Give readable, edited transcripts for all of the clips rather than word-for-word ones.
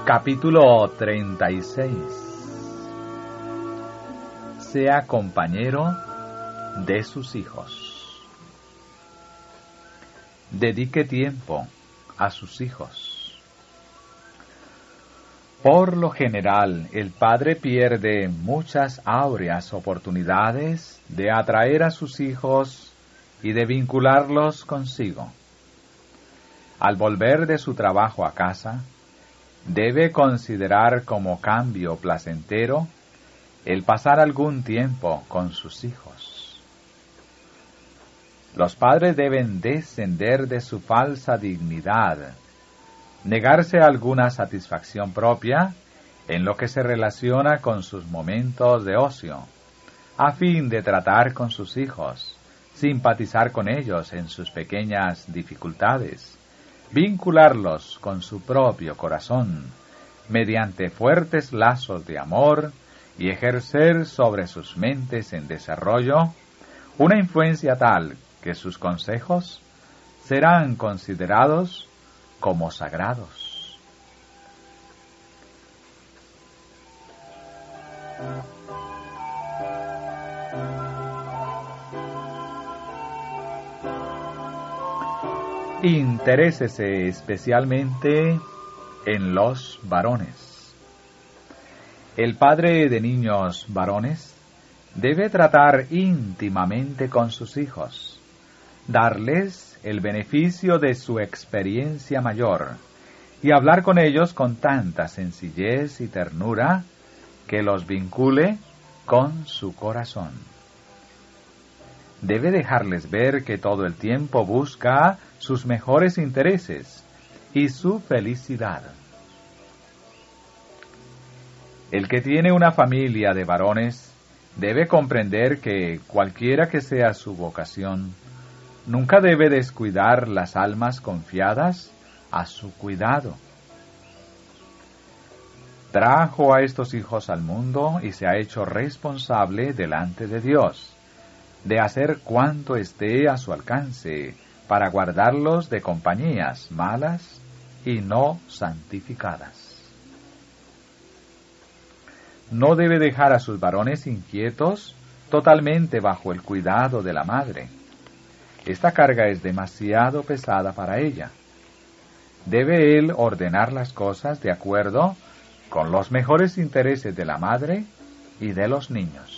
Capítulo 36. Sea compañero de sus hijos. Dedique tiempo a sus hijos. Por lo general, el padre pierde muchas áureas oportunidades de atraer a sus hijos y de vincularlos consigo. Al volver de su trabajo a casa, debe considerar como cambio placentero el pasar algún tiempo con sus hijos. Los padres deben descender de su falsa dignidad, negarse alguna satisfacción propia en lo que se relaciona con sus momentos de ocio, a fin de tratar con sus hijos, simpatizar con ellos en sus pequeñas dificultades, vincularlos con su propio corazón, mediante fuertes lazos de amor, y ejercer sobre sus mentes en desarrollo una influencia tal que sus consejos serán considerados como sagrados. Interésese especialmente en los varones. El padre de niños varones debe tratar íntimamente con sus hijos, darles el beneficio de su experiencia mayor y hablar con ellos con tanta sencillez y ternura que los vincule con su corazón. Debe dejarles ver que todo el tiempo busca sus mejores intereses y su felicidad. El que tiene una familia de varones debe comprender que, cualquiera que sea su vocación, nunca debe descuidar las almas confiadas a su cuidado. Trajo a estos hijos al mundo y se ha hecho responsable delante de Dios de hacer cuanto esté a su alcance para guardarlos de compañías malas y no santificadas. No debe dejar a sus varones inquietos totalmente bajo el cuidado de la madre. Esta carga es demasiado pesada para ella. Debe él ordenar las cosas de acuerdo con los mejores intereses de la madre y de los niños.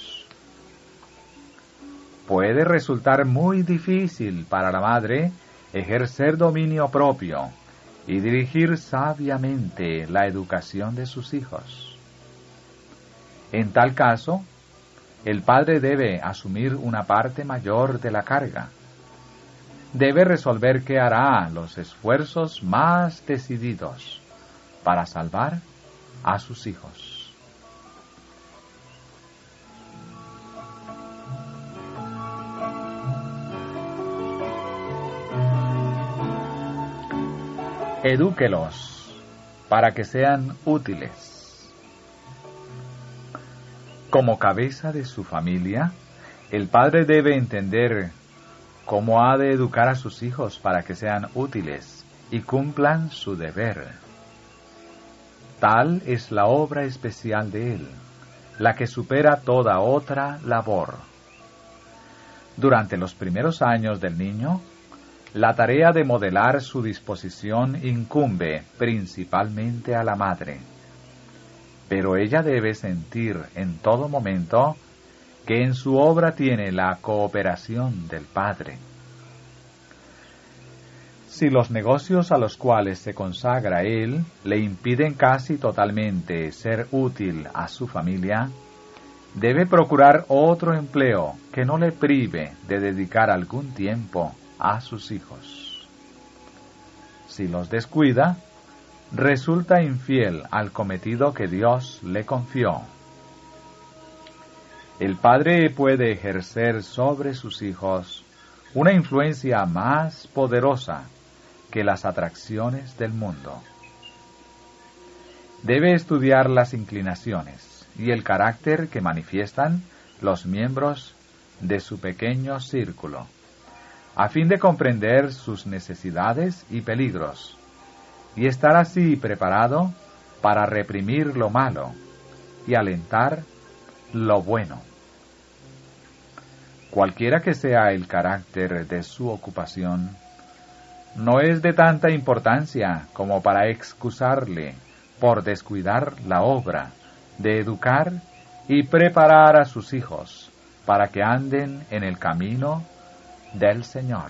Puede resultar muy difícil para la madre ejercer dominio propio y dirigir sabiamente la educación de sus hijos. En tal caso, el padre debe asumir una parte mayor de la carga. Debe resolver qué hará los esfuerzos más decididos para salvar a sus hijos. Edúquelos para que sean útiles. Como cabeza de su familia, el padre debe entender cómo ha de educar a sus hijos para que sean útiles y cumplan su deber. Tal es la obra especial de él, la que supera toda otra labor. Durante los primeros años del niño, la tarea de modelar su disposición incumbe principalmente a la madre, pero ella debe sentir en todo momento que en su obra tiene la cooperación del padre. Si los negocios a los cuales se consagra él le impiden casi totalmente ser útil a su familia, debe procurar otro empleo que no le prive de dedicar algún tiempo a sus hijos. Si los descuida, resulta infiel al cometido que Dios le confió. El padre puede ejercer sobre sus hijos una influencia más poderosa que las atracciones del mundo. Debe estudiar las inclinaciones y el carácter que manifiestan los miembros de su pequeño círculo, a fin de comprender sus necesidades y peligros, y estar así preparado para reprimir lo malo y alentar lo bueno. Cualquiera que sea el carácter de su ocupación, no es de tanta importancia como para excusarle por descuidar la obra de educar y preparar a sus hijos para que anden en el camino del Señor.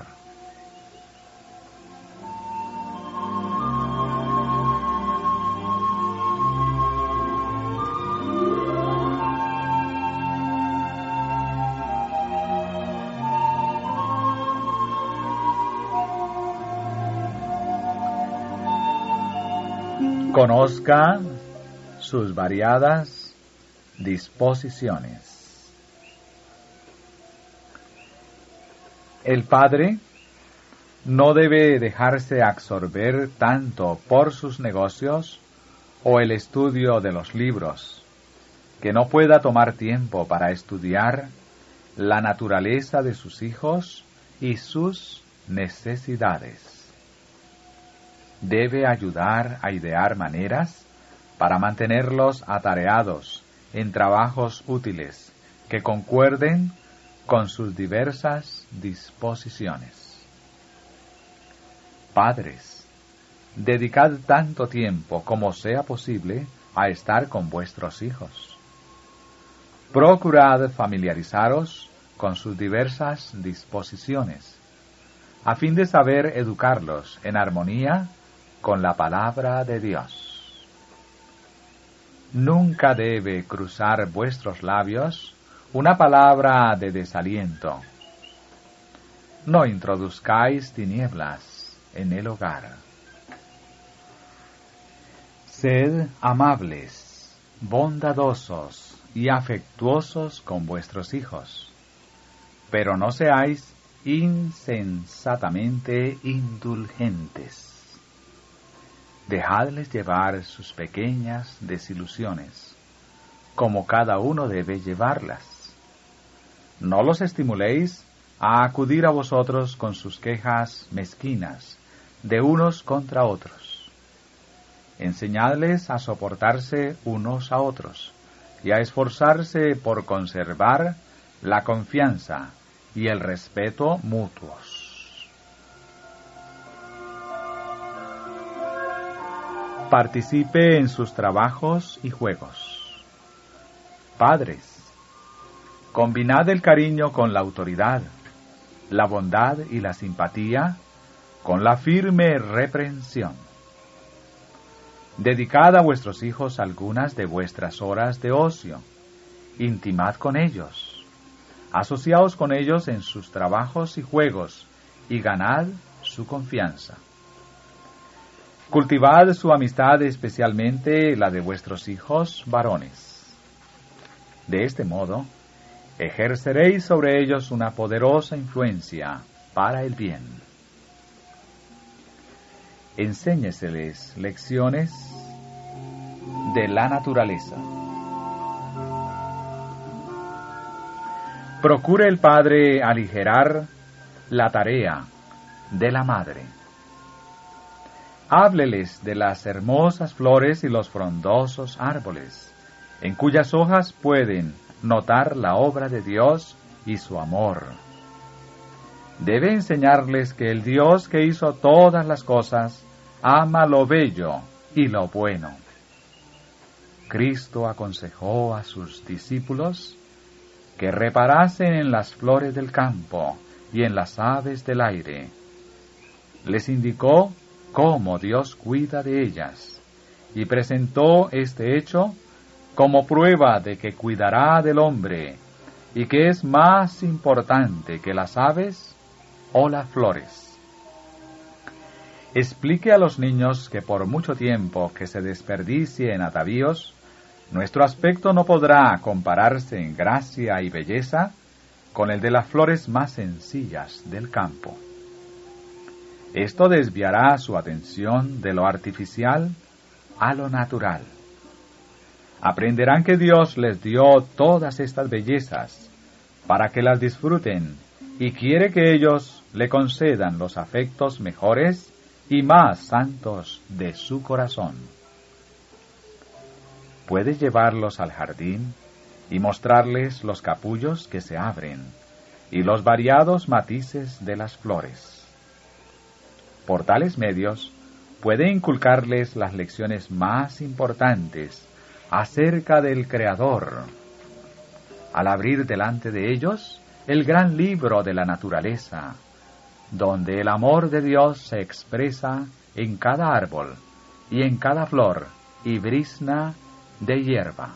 Conozca sus variadas disposiciones. El padre no debe dejarse absorber tanto por sus negocios o el estudio de los libros, que no pueda tomar tiempo para estudiar la naturaleza de sus hijos y sus necesidades. Debe ayudar a idear maneras para mantenerlos atareados en trabajos útiles que concuerden con sus diversas disposiciones. Padres, dedicad tanto tiempo como sea posible a estar con vuestros hijos. Procurad familiarizaros con sus diversas disposiciones, a fin de saber educarlos en armonía con la palabra de Dios. Nunca debe cruzar vuestros labios una palabra de desaliento. No introduzcáis tinieblas en el hogar. Sed amables, bondadosos y afectuosos con vuestros hijos, pero no seáis insensatamente indulgentes. Dejadles llevar sus pequeñas desilusiones, como cada uno debe llevarlas. No los estimuléis a acudir a vosotros con sus quejas mezquinas, de unos contra otros. Enseñadles a soportarse unos a otros, y a esforzarse por conservar la confianza y el respeto mutuos. Participe en sus trabajos y juegos. Padres, combinad el cariño con la autoridad, la bondad y la simpatía con la firme reprensión. Dedicad a vuestros hijos algunas de vuestras horas de ocio. Intimad con ellos. Asociaos con ellos en sus trabajos y juegos y ganad su confianza. Cultivad su amistad, especialmente la de vuestros hijos varones. De este modo, ejerceréis sobre ellos una poderosa influencia para el bien. Enséñeseles lecciones de la naturaleza. Procure el padre aligerar la tarea de la madre. Hábleles de las hermosas flores y los frondosos árboles, en cuyas hojas pueden notar la obra de Dios y su amor. Debe enseñarles que el Dios que hizo todas las cosas ama lo bello y lo bueno. Cristo aconsejó a sus discípulos que reparasen en las flores del campo y en las aves del aire. Les indicó cómo Dios cuida de ellas, y presentó este hecho como prueba de que cuidará del hombre, y que es más importante que las aves o las flores. Explique a los niños que por mucho tiempo que se desperdicie en atavíos, nuestro aspecto no podrá compararse en gracia y belleza con el de las flores más sencillas del campo. Esto desviará su atención de lo artificial a lo natural. Aprenderán que Dios les dio todas estas bellezas para que las disfruten y quiere que ellos le concedan los afectos mejores y más santos de su corazón. Puede llevarlos al jardín y mostrarles los capullos que se abren y los variados matices de las flores. Por tales medios, puede inculcarles las lecciones más importantes acerca del Creador. Al abrir delante de ellos el gran libro de la naturaleza, donde el amor de Dios se expresa en cada árbol y en cada flor y brizna de hierba.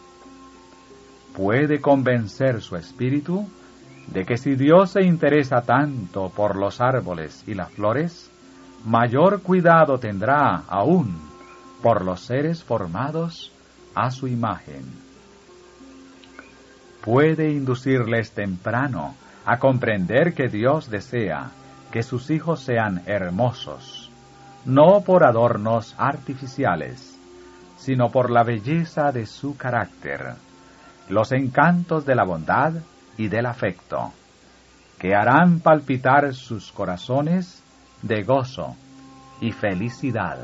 Puede convencer su espíritu de que si Dios se interesa tanto por los árboles y las flores, mayor cuidado tendrá aún por los seres formados a su imagen. Puede inducirles temprano a comprender que Dios desea que sus hijos sean hermosos, no por adornos artificiales, sino por la belleza de su carácter, los encantos de la bondad y del afecto, que harán palpitar sus corazones de gozo y felicidad.